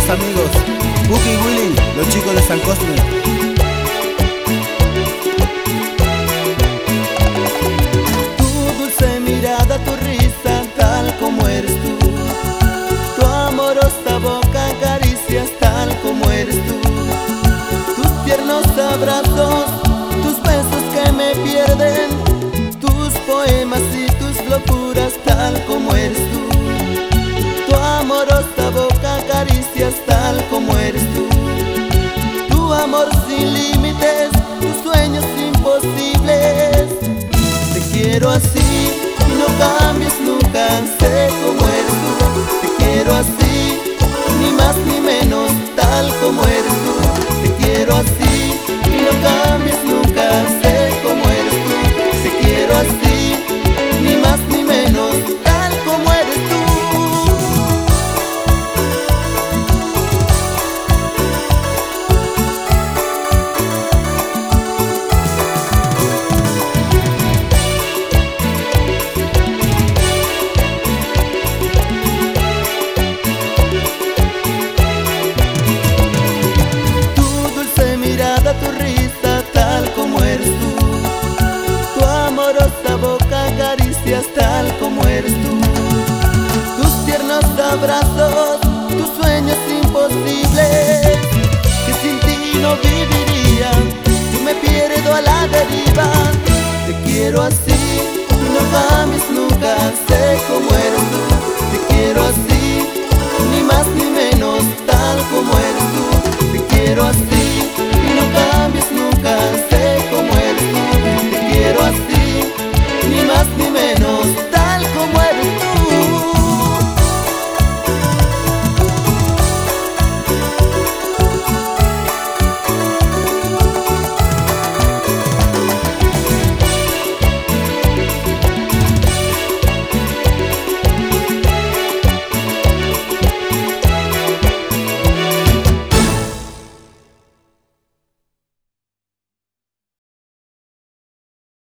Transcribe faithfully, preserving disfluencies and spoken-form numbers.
amigos Buki y Willy, los chicos de San Cosme. Tu dulce mirada, tu risa, tal como eres tú. Tu amorosa boca, caricias, tal como eres tú. Tus tiernos abrazos, tus besos que me pierden, tus poemas y tus locuras, tal como eres tú. Tu amorosa boca, caricias, tal como eres tú. Tu amor sin límites, tus sueños imposibles. Te quiero así y no cambies nunca, sé como eres tú. Te quiero así, ni más ni menos, tal como eres tú. Te quiero así y no cambies nunca, sé como eres tú. Te quiero así, ni más ni menos, tal como eres tú. Tu risa, tal como eres tú. Tu amorosa boca, caricias, tal como eres tú. Tus tiernos abrazos, tus sueños imposibles, que sin ti no viviría. Yo me pierdo a la deriva. Te quiero así y no cambies nunca, sé como eres tú. Te quiero así, ni más ni menos, tal como eres tú. Te quiero así